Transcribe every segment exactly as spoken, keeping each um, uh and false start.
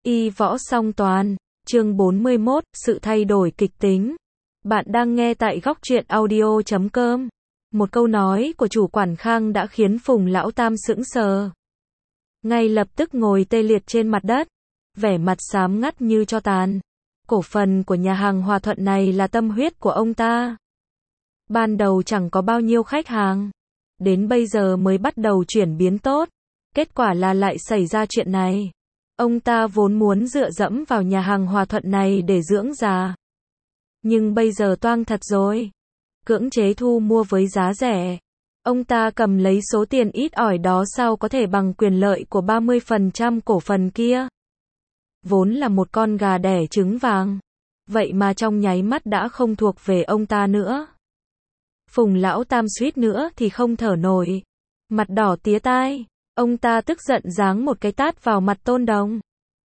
Y võ song toàn, chương bốn mươi mốt, sự thay đổi kịch tính. Bạn đang nghe tại góc truyện audio chấm com. Một câu nói của chủ quản Khang đã khiến Phùng Lão Tam sững sờ. Ngay lập tức ngồi tê liệt trên mặt đất, vẻ mặt xám ngắt như tro tàn. Cổ phần của nhà hàng Hòa Thuận này là tâm huyết của ông ta. Ban đầu chẳng có bao nhiêu khách hàng, đến bây giờ mới bắt đầu chuyển biến tốt. Kết quả là lại xảy ra chuyện này. Ông ta vốn muốn dựa dẫm vào nhà hàng Hòa Thuận này để dưỡng già. Nhưng bây giờ toang thật rồi. Cưỡng chế thu mua với giá rẻ. Ông ta cầm lấy số tiền ít ỏi đó sao có thể bằng quyền lợi của ba mươi phần trăm cổ phần kia. Vốn là một con gà đẻ trứng vàng. Vậy mà trong nháy mắt đã không thuộc về ông ta nữa. Phùng Lão Tam suýt nữa thì không thở nổi. Mặt đỏ tía tai. Ông ta tức giận giáng một cái tát vào mặt Tôn Đồng.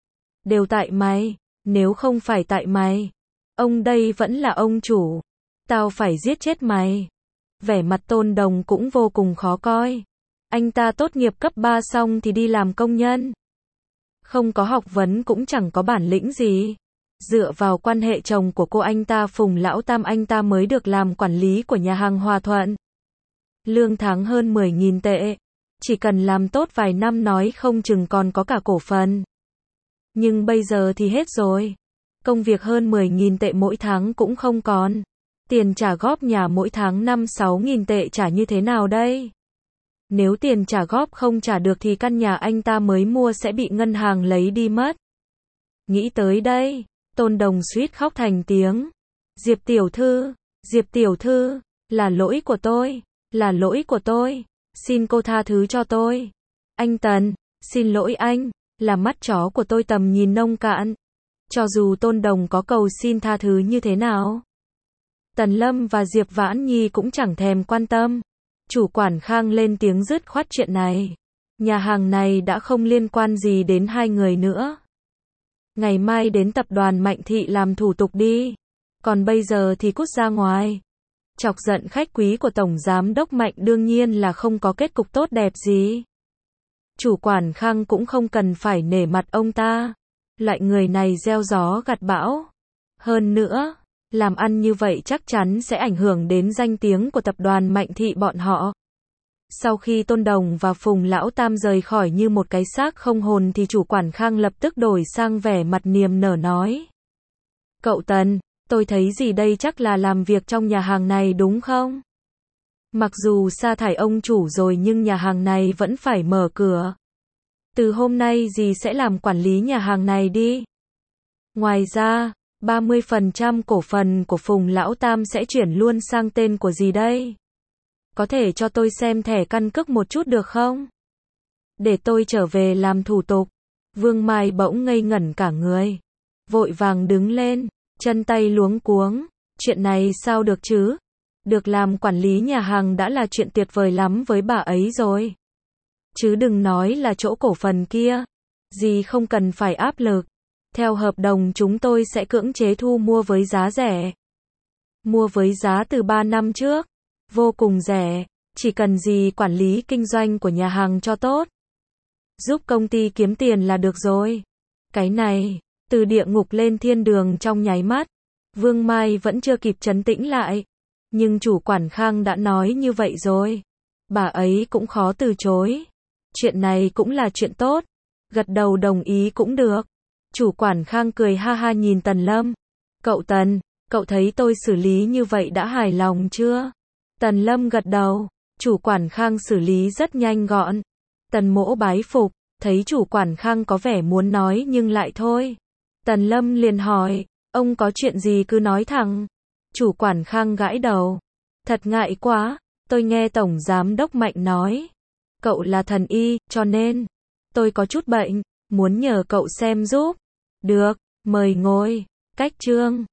Đều tại mày, nếu không phải tại mày, ông đây vẫn là ông chủ. Tao phải giết chết mày. Vẻ mặt Tôn Đồng cũng vô cùng khó coi. Anh ta tốt nghiệp cấp ba xong thì đi làm công nhân. Không có học vấn cũng chẳng có bản lĩnh gì. Dựa vào quan hệ chồng của cô anh ta Phùng Lão Tam anh ta mới được làm quản lý của nhà hàng Hòa Thuận. Lương tháng hơn mười nghìn tệ. Chỉ cần làm tốt vài năm nói không chừng còn có cả cổ phần. Nhưng bây giờ thì hết rồi. Công việc hơn mười nghìn tệ mỗi tháng cũng không còn. Tiền trả góp nhà mỗi tháng năm sáu nghìn tệ trả như thế nào đây? Nếu tiền trả góp không trả được thì căn nhà anh ta mới mua sẽ bị ngân hàng lấy đi mất. Nghĩ tới đây, Tôn Đồng suýt khóc thành tiếng. Diệp tiểu thư, Diệp tiểu thư, là lỗi của tôi, là lỗi của tôi. Xin cô tha thứ cho tôi. Anh Tần, xin lỗi anh, là mắt chó của tôi tầm nhìn nông cạn. Cho dù Tôn Đồng có cầu xin tha thứ như thế nào, Tần Lâm và Diệp Vãn Nhi cũng chẳng thèm quan tâm. Chủ quản Khang lên tiếng dứt khoát chuyện này. Nhà hàng này đã không liên quan gì đến hai người nữa. Ngày mai đến tập đoàn Mạnh Thị làm thủ tục đi. Còn bây giờ thì cút ra ngoài. Chọc giận khách quý của Tổng Giám Đốc Mạnh đương nhiên là không có kết cục tốt đẹp gì. Chủ quản Khang cũng không cần phải nể mặt ông ta. Loại người này gieo gió gặt bão. Hơn nữa, làm ăn như vậy chắc chắn sẽ ảnh hưởng đến danh tiếng của tập đoàn Mạnh Thị bọn họ. Sau khi Tôn Đồng và Phùng Lão Tam rời khỏi như một cái xác không hồn thì chủ quản Khang lập tức đổi sang vẻ mặt niềm nở nói. Cậu Tần, tôi thấy gì đây chắc là làm việc trong nhà hàng này đúng không? Mặc dù sa thải ông chủ rồi nhưng nhà hàng này vẫn phải mở cửa. Từ hôm nay dì sẽ làm quản lý nhà hàng này đi. Ngoài ra, ba mươi phần trăm cổ phần của Phùng Lão Tam sẽ chuyển luôn sang tên của dì đây. Có thể cho tôi xem thẻ căn cước một chút được không? Để tôi trở về làm thủ tục. Vương Mai bỗng ngây ngẩn cả người. Vội vàng đứng lên. Chân tay luống cuống, chuyện này sao được chứ? Được làm quản lý nhà hàng đã là chuyện tuyệt vời lắm với bà ấy rồi. Chứ đừng nói là chỗ cổ phần kia. Dì không cần phải áp lực. Theo hợp đồng chúng tôi sẽ cưỡng chế thu mua với giá rẻ. Mua với giá từ ba năm trước. Vô cùng rẻ. Chỉ cần dì quản lý kinh doanh của nhà hàng cho tốt. Giúp công ty kiếm tiền là được rồi. Cái này... Từ địa ngục lên thiên đường trong nháy mắt. Vương Mai vẫn chưa kịp trấn tĩnh lại. Nhưng chủ quản Khang đã nói như vậy rồi. Bà ấy cũng khó từ chối. Chuyện này cũng là chuyện tốt. Gật đầu đồng ý cũng được. Chủ quản Khang cười ha ha nhìn Tần Lâm. Cậu Tần, cậu thấy tôi xử lý như vậy đã hài lòng chưa? Tần Lâm gật đầu. Chủ quản Khang xử lý rất nhanh gọn. Tần Mỗ bái phục. Thấy chủ quản Khang có vẻ muốn nói nhưng lại thôi. Tần Lâm liền hỏi, ông có chuyện gì cứ nói thẳng. Chủ quản Khang gãi đầu. Thật ngại quá, tôi nghe Tổng Giám Đốc Mạnh nói. Cậu là thần y, cho nên, tôi có chút bệnh, muốn nhờ cậu xem giúp. Được, mời ngồi. Cách chương